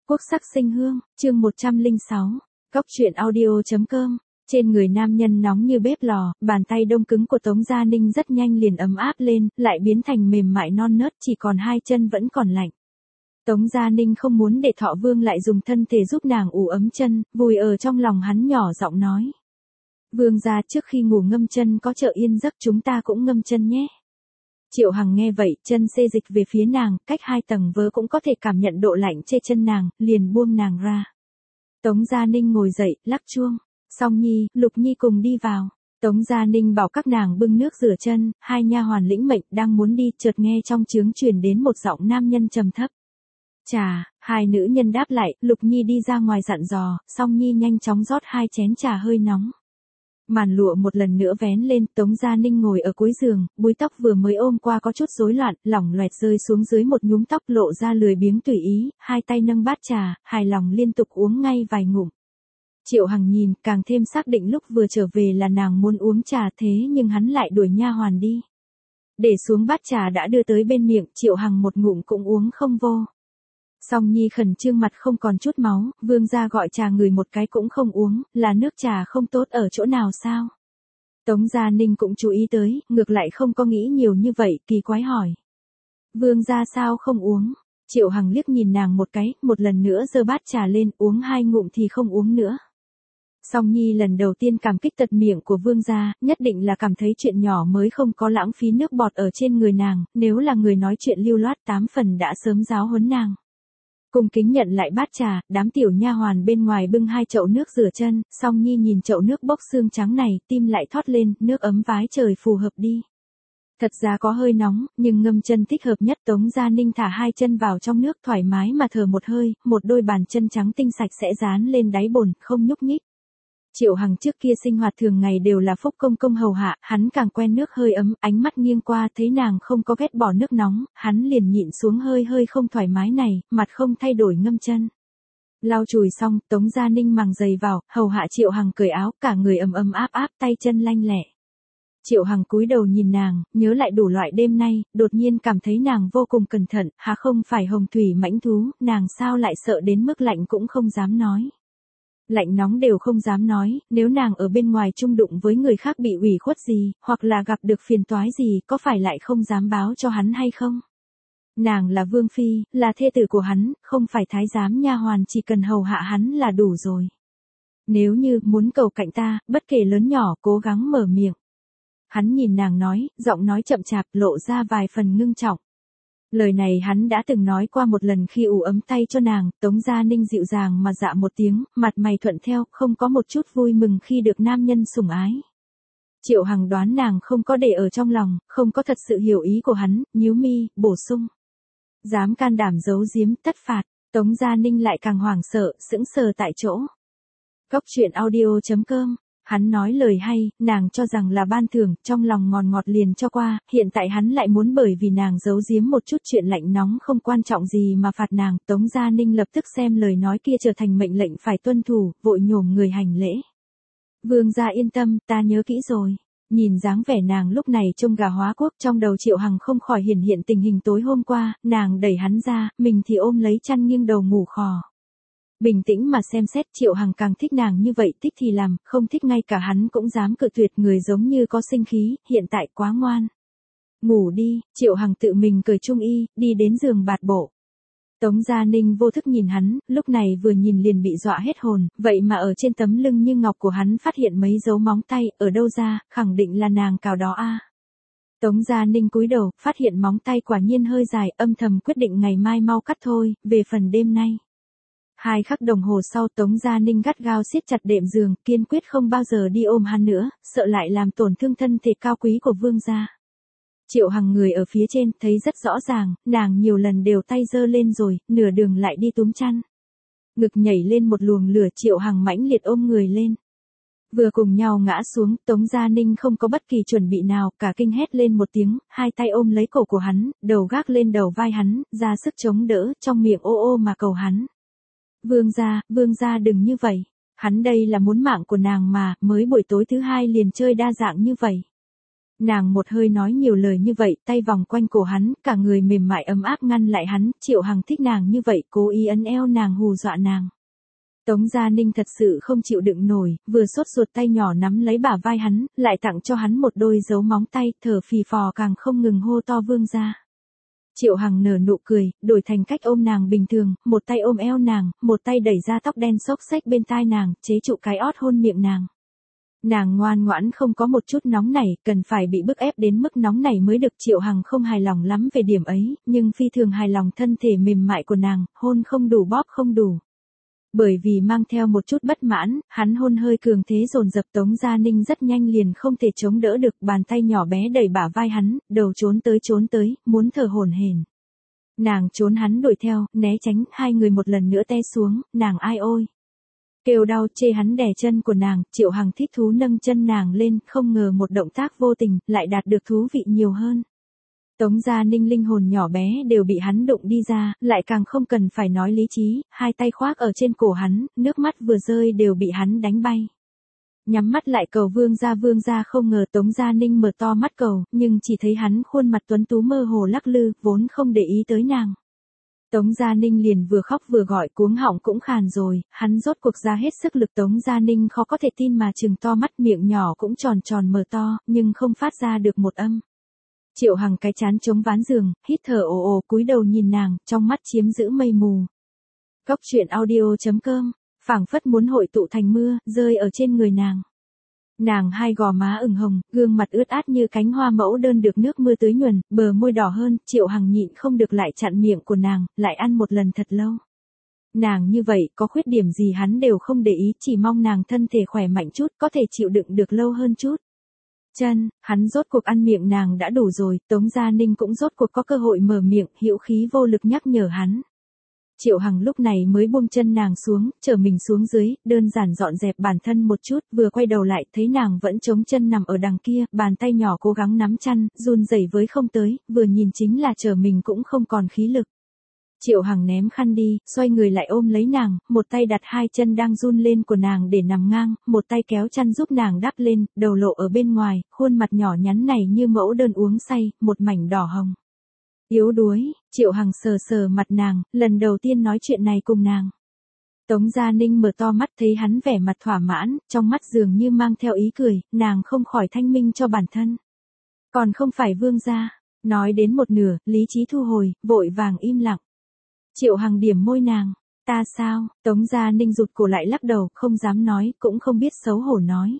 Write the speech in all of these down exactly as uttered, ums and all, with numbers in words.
Quốc sắc sinh hương, chương một trăm lẻ sáu, Cóc truyện audio chấm com. Trên người nam nhân nóng như bếp lò, bàn tay đông cứng của Tống Gia Ninh rất nhanh liền ấm áp lên, lại biến thành mềm mại non nớt, chỉ còn hai chân vẫn còn lạnh. Tống Gia Ninh không muốn để Thọ Vương lại dùng thân thể giúp nàng ủ ấm chân, vùi ở trong lòng hắn nhỏ giọng nói. Vương gia, trước khi ngủ ngâm chân có trợ yên giấc, chúng ta cũng ngâm chân nhé. Triệu Hằng nghe vậy, chân xê dịch về phía nàng, cách hai tầng vớ cũng có thể cảm nhận độ lạnh trên chân nàng, liền buông nàng ra. Tống Gia Ninh ngồi dậy, lắc chuông. Song Nhi, Lục Nhi cùng đi vào. Tống Gia Ninh bảo các nàng bưng nước rửa chân, hai nha hoàn lĩnh mệnh đang muốn đi, chợt nghe trong trướng truyền đến một giọng nam nhân trầm thấp. Trà, hai nữ nhân đáp lại, Lục Nhi đi ra ngoài dặn dò, Song Nhi nhanh chóng rót hai chén trà hơi nóng. Màn lụa một lần nữa vén lên, Tống Gia Ninh ngồi ở cuối giường, búi tóc vừa mới ôm qua có chút rối loạn, lỏng loẹt rơi xuống dưới một nhúm tóc, lộ ra lười biếng tùy ý, hai tay nâng bát trà, hài lòng liên tục uống ngay vài ngụm. Triệu Hằng nhìn, càng thêm xác định lúc vừa trở về là nàng muốn uống trà, thế nhưng hắn lại đuổi nha hoàn đi. Để xuống bát trà đã đưa tới bên miệng, Triệu Hằng một ngụm cũng uống không vô. Song Nhi khẩn trương mặt không còn chút máu, vương gia gọi trà người một cái cũng không uống, là nước trà không tốt ở chỗ nào sao? Tống Gia Ninh cũng chú ý tới, ngược lại không có nghĩ nhiều như vậy, kỳ quái hỏi. Vương gia sao không uống? Triệu Hằng liếc nhìn nàng một cái, một lần nữa giơ bát trà lên, uống hai ngụm thì không uống nữa. Song Nhi lần đầu tiên cảm kích tật miệng của vương gia, nhất định là cảm thấy chuyện nhỏ mới không có lãng phí nước bọt ở trên người nàng, nếu là người nói chuyện lưu loát tám phần đã sớm giáo huấn nàng. Cung kính nhận lại bát trà, đám tiểu nha hoàn bên ngoài bưng hai chậu nước rửa chân, Song Nhi nhìn chậu nước bốc xương trắng này, tim lại thoát lên, nước ấm vái trời phù hợp đi. Thật ra có hơi nóng, nhưng ngâm chân thích hợp nhất. Tống Gia Ninh thả hai chân vào trong nước thoải mái mà thở một hơi, một đôi bàn chân trắng tinh sạch sẽ dán lên đáy bồn, không nhúc nhích. Triệu Hằng trước kia sinh hoạt thường ngày đều là Phúc công công hầu hạ, hắn càng quen nước hơi ấm, ánh mắt nghiêng qua thấy nàng không có ghét bỏ nước nóng, hắn liền nhịn xuống hơi hơi không thoải mái này, mặt không thay đổi ngâm chân. Lau chùi xong, Tống Gia Ninh màng giày vào, hầu hạ Triệu Hằng cởi áo, cả người ấm ấm áp áp, tay chân lanh lẹ. Triệu Hằng cúi đầu nhìn nàng, nhớ lại đủ loại đêm nay, đột nhiên cảm thấy nàng vô cùng cẩn thận, há không phải hồng thủy mãnh thú, nàng sao lại sợ đến mức lạnh cũng không dám nói. Lạnh nóng đều không dám nói, nếu nàng ở bên ngoài chung đụng với người khác bị ủy khuất gì, hoặc là gặp được phiền toái gì, có phải lại không dám báo cho hắn hay không? Nàng là vương phi, là thê tử của hắn, không phải thái giám nha hoàn, chỉ cần hầu hạ hắn là đủ rồi. Nếu như muốn cầu cạnh ta, bất kể lớn nhỏ, cố gắng mở miệng. Hắn nhìn nàng nói, giọng nói chậm chạp, lộ ra vài phần ngưng trọng. Lời này hắn đã từng nói qua một lần khi ủ ấm tay cho nàng. Tống Gia Ninh dịu dàng mà dạ một tiếng, mặt mày thuận theo, không có một chút vui mừng khi được nam nhân sủng ái. Triệu Hằng đoán nàng không có để ở trong lòng, không có thật sự hiểu ý của hắn, nhíu mi, bổ sung. Dám can đảm giấu giếm, tất phạt. Tống Gia Ninh lại càng hoảng sợ, sững sờ tại chỗ. Cóc truyện audio chấm com. Hắn nói lời hay, nàng cho rằng là ban thưởng, trong lòng ngọt ngọt liền cho qua, hiện tại hắn lại muốn bởi vì nàng giấu giếm một chút chuyện lạnh nóng không quan trọng gì mà phạt nàng. Tống Gia Ninh lập tức xem lời nói kia trở thành mệnh lệnh phải tuân thủ, vội nhổm người hành lễ. Vương gia yên tâm, ta nhớ kỹ rồi. Nhìn dáng vẻ nàng lúc này trông gà hóa quốc, trong đầu Triệu Hằng không khỏi hiển hiện tình hình tối hôm qua, nàng đẩy hắn ra, mình thì ôm lấy chăn nghiêng đầu ngủ khò. Bình tĩnh mà xem xét, Triệu Hằng càng thích nàng như vậy, thích thì làm, không thích ngay cả hắn cũng dám cự tuyệt, người giống như có sinh khí, hiện tại quá ngoan. Ngủ đi, Triệu Hằng tự mình cởi trung y, đi đến giường bạt bộ. Tống Gia Ninh vô thức nhìn hắn, lúc này vừa nhìn liền bị dọa hết hồn, vậy mà ở trên tấm lưng như ngọc của hắn phát hiện mấy dấu móng tay, ở đâu ra, khẳng định là nàng cào đó a. Tống Gia Ninh cúi đầu, phát hiện móng tay quả nhiên hơi dài, âm thầm quyết định ngày mai mau cắt thôi, về phần đêm nay. Hai khắc đồng hồ sau, Tống Gia Ninh gắt gao siết chặt đệm giường, kiên quyết không bao giờ đi ôm hắn nữa, sợ lại làm tổn thương thân thể cao quý của vương gia. Triệu Hằng người ở phía trên, thấy rất rõ ràng, nàng nhiều lần đều tay giơ lên rồi, nửa đường lại đi túm chăn. Ngực nhảy lên một luồng lửa, Triệu Hằng mãnh liệt ôm người lên. Vừa cùng nhau ngã xuống, Tống Gia Ninh không có bất kỳ chuẩn bị nào, cả kinh hét lên một tiếng, hai tay ôm lấy cổ của hắn, đầu gác lên đầu vai hắn, ra sức chống đỡ, trong miệng ô ô mà cầu hắn. Vương gia, vương gia đừng như vậy. Hắn đây là muốn mạng của nàng mà, mới buổi tối thứ hai liền chơi đa dạng như vậy. Nàng một hơi nói nhiều lời như vậy, tay vòng quanh cổ hắn, cả người mềm mại ấm áp ngăn lại hắn, Triệu Hằng thích nàng như vậy, cố ý ấn eo nàng hù dọa nàng. Tống Gia Ninh thật sự không chịu đựng nổi, vừa sốt ruột tay nhỏ nắm lấy bả vai hắn, lại tặng cho hắn một đôi dấu móng tay, thở phì phò càng không ngừng hô to vương gia. Triệu Hằng nở nụ cười, đổi thành cách ôm nàng bình thường, một tay ôm eo nàng, một tay đẩy ra tóc đen xốc xếch bên tai nàng, chế trụ cái ót hôn miệng nàng. Nàng ngoan ngoãn không có một chút nóng nảy, cần phải bị bức ép đến mức nóng nảy mới được. Triệu Hằng không hài lòng lắm về điểm ấy, nhưng phi thường hài lòng thân thể mềm mại của nàng, hôn không đủ bóp không đủ. Bởi vì mang theo một chút bất mãn, hắn hôn hơi cường thế dồn dập. Tống Gia Ninh rất nhanh liền không thể chống đỡ được, bàn tay nhỏ bé đẩy bả vai hắn, đầu trốn tới trốn tới, muốn thở hổn hển. Nàng trốn hắn đuổi theo, né tránh, hai người một lần nữa té xuống, nàng ai ôi. Kêu đau chê hắn đè chân của nàng, Triệu Hằng thích thú nâng chân nàng lên, không ngờ một động tác vô tình, lại đạt được thú vị nhiều hơn. Tống Gia Ninh linh hồn nhỏ bé đều bị hắn đụng đi ra, lại càng không cần phải nói lý trí, hai tay khoác ở trên cổ hắn, nước mắt vừa rơi đều bị hắn đánh bay. Nhắm mắt lại cầu vương gia vương gia, không ngờ Tống Gia Ninh mở to mắt cầu, nhưng chỉ thấy hắn khuôn mặt tuấn tú mơ hồ lắc lư, vốn không để ý tới nàng. Tống Gia Ninh liền vừa khóc vừa gọi, cuống họng cũng khàn rồi, hắn rốt cuộc ra hết sức lực. Tống Gia Ninh khó có thể tin mà trừng to mắt, miệng nhỏ cũng tròn tròn mở to, nhưng không phát ra được một âm. Triệu Hằng cái chán chống ván giường, hít thở ồ ồ, cúi đầu nhìn nàng, trong mắt chiếm giữ mây mù. Cốc truyện audio chấm com, phảng phất muốn hội tụ thành mưa, rơi ở trên người nàng. Nàng hai gò má ửng hồng, gương mặt ướt át như cánh hoa mẫu đơn được nước mưa tưới nhuần, bờ môi đỏ hơn, Triệu Hằng nhịn không được lại chặn miệng của nàng, lại ăn một lần thật lâu. Nàng như vậy, có khuyết điểm gì hắn đều không để ý, chỉ mong nàng thân thể khỏe mạnh chút, có thể chịu đựng được lâu hơn chút. Chân, hắn rốt cuộc ăn miệng nàng đã đủ rồi. Tống Gia Ninh cũng rốt cuộc có cơ hội mở miệng, hữu khí vô lực nhắc nhở hắn. Triệu Hằng lúc này mới buông chân nàng xuống, trở mình xuống dưới, đơn giản dọn dẹp bản thân một chút, vừa quay đầu lại, thấy nàng vẫn chống chân nằm ở đằng kia, bàn tay nhỏ cố gắng nắm chăn, run rẩy với không tới, vừa nhìn chính là trở mình cũng không còn khí lực. Triệu Hằng ném khăn đi, xoay người lại ôm lấy nàng, một tay đặt hai chân đang run lên của nàng để nằm ngang, một tay kéo chăn giúp nàng đắp lên, đầu lộ ở bên ngoài, khuôn mặt nhỏ nhắn này như mẫu đơn uống say, một mảnh đỏ hồng. Yếu đuối, Triệu Hằng sờ sờ mặt nàng, lần đầu tiên nói chuyện này cùng nàng. Tống Gia Ninh mở to mắt thấy hắn vẻ mặt thỏa mãn, trong mắt dường như mang theo ý cười, nàng không khỏi thanh minh cho bản thân. Còn không phải vương gia, nói đến một nửa, lý trí thu hồi, vội vàng im lặng. Triệu Hằng điểm môi nàng, ta sao? Tống Gia Ninh rụt cổ lại lắc đầu, không dám nói, cũng không biết xấu hổ nói.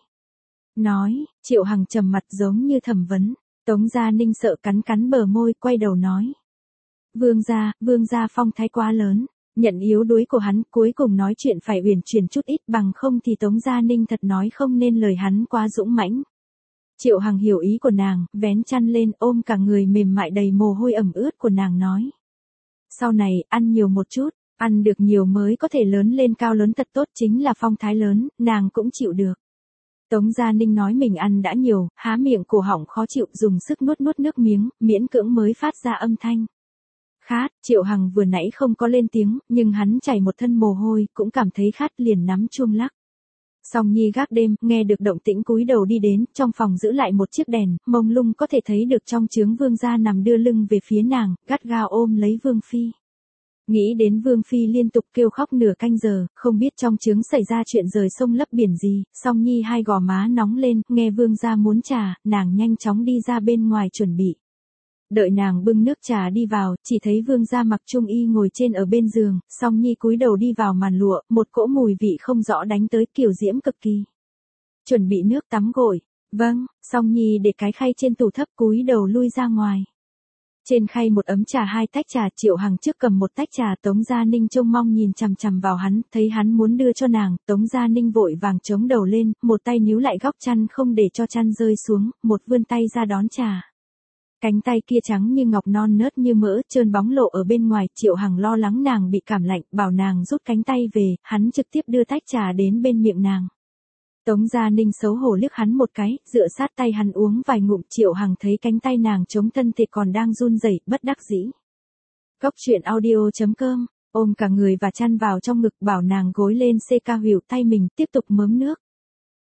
Nói, Triệu Hằng trầm mặt giống như thẩm vấn. Tống Gia Ninh sợ cắn cắn bờ môi, quay đầu nói. Vương gia, vương gia phong thái quá lớn, nhận yếu đuối của hắn, cuối cùng nói chuyện phải uyển chuyển chút ít, bằng không thì Tống Gia Ninh thật nói không nên lời, hắn quá dũng mãnh. Triệu Hằng hiểu ý của nàng, vén chăn lên, ôm cả người mềm mại đầy mồ hôi ẩm ướt của nàng nói. Sau này, ăn nhiều một chút, ăn được nhiều mới có thể lớn lên cao lớn thật tốt, chính là phong thái lớn, nàng cũng chịu được. Tống Gia Ninh nói mình ăn đã nhiều, há miệng cổ họng khó chịu, dùng sức nuốt nuốt nước miếng, miễn cưỡng mới phát ra âm thanh. Khát, Triệu Hằng vừa nãy không có lên tiếng, nhưng hắn chảy một thân mồ hôi, cũng cảm thấy khát liền nắm chuông lắc. Song Nhi gác đêm, nghe được động tĩnh cúi đầu đi đến, trong phòng giữ lại một chiếc đèn, mông lung có thể thấy được trong trướng vương gia nằm đưa lưng về phía nàng, gắt gao ôm lấy vương phi. Nghĩ đến vương phi liên tục kêu khóc nửa canh giờ, không biết trong trướng xảy ra chuyện rời sông lấp biển gì, Song Nhi hai gò má nóng lên, nghe vương gia muốn trà, nàng nhanh chóng đi ra bên ngoài chuẩn bị. Đợi nàng bưng nước trà đi vào, chỉ thấy vương gia mặc trung y ngồi trên ở bên giường, Song Nhi cúi đầu đi vào màn lụa, một cỗ mùi vị không rõ đánh tới, kiều diễm cực kỳ. Chuẩn bị nước tắm gội. Vâng, Song Nhi để cái khay trên tủ thấp, cúi đầu lui ra ngoài. Trên khay một ấm trà, hai tách trà, Triệu Hằng trước cầm một tách trà, Tống Gia Ninh trông mong nhìn chằm chằm vào hắn, thấy hắn muốn đưa cho nàng, Tống Gia Ninh vội vàng chống đầu lên, một tay níu lại góc chăn không để cho chăn rơi xuống, một vươn tay ra đón trà. Cánh tay kia trắng như ngọc, non nớt như mỡ, trơn bóng lộ ở bên ngoài, Triệu Hằng lo lắng nàng bị cảm lạnh, bảo nàng rút cánh tay về, hắn trực tiếp đưa tách trà đến bên miệng nàng. Tống Gia Ninh xấu hổ liếc hắn một cái, dựa sát tay hắn uống vài ngụm, Triệu Hằng thấy cánh tay nàng chống thân thể còn đang run rẩy, bất đắc dĩ. Cốc truyện audio chấm com, ôm cả người và chăn vào trong ngực, bảo nàng gối lên xê ca, hữu tay mình, tiếp tục mớm nước.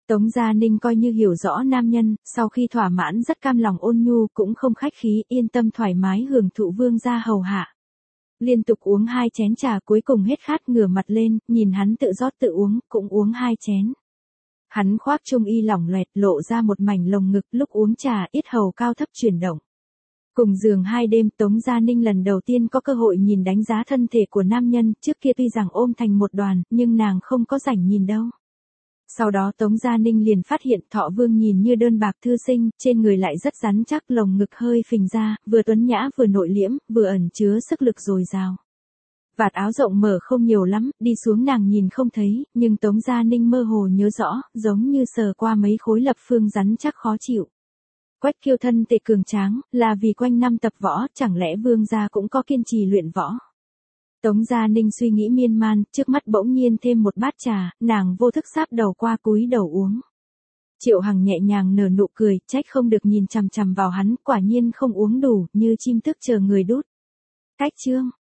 Tống Gia Ninh coi như hiểu rõ nam nhân, sau khi thỏa mãn rất cam lòng ôn nhu cũng không khách khí, yên tâm thoải mái hưởng thụ vương gia hầu hạ. Liên tục uống hai chén trà cuối cùng hết khát ngửa mặt lên, nhìn hắn tự rót tự uống, cũng uống hai chén. Hắn khoác trung y lỏng loẹt lộ ra một mảnh lồng ngực lúc uống trà yết hầu cao thấp chuyển động. Cùng giường hai đêm Tống Gia Ninh lần đầu tiên có cơ hội nhìn đánh giá thân thể của nam nhân, trước kia tuy rằng ôm thành một đoàn, nhưng nàng không có rảnh nhìn đâu. Sau đó Tống Gia Ninh liền phát hiện Thọ Vương nhìn như đơn bạc thư sinh, trên người lại rất rắn chắc, lồng ngực hơi phình ra, vừa tuấn nhã vừa nội liễm, vừa ẩn chứa sức lực dồi dào. Vạt áo rộng mở không nhiều lắm, đi xuống nàng nhìn không thấy, nhưng Tống Gia Ninh mơ hồ nhớ rõ, giống như sờ qua mấy khối lập phương rắn chắc khó chịu. Quách Kiêu thân tệ cường tráng, là vì quanh năm tập võ, chẳng lẽ vương gia cũng có kiên trì luyện võ. Tống Gia Ninh suy nghĩ miên man, trước mắt bỗng nhiên thêm một bát trà, nàng vô thức sáp đầu qua cúi đầu uống. Triệu Hằng nhẹ nhàng nở nụ cười, trách không được nhìn chằm chằm vào hắn, quả nhiên không uống đủ, như chim tức chờ người đút. Cách chương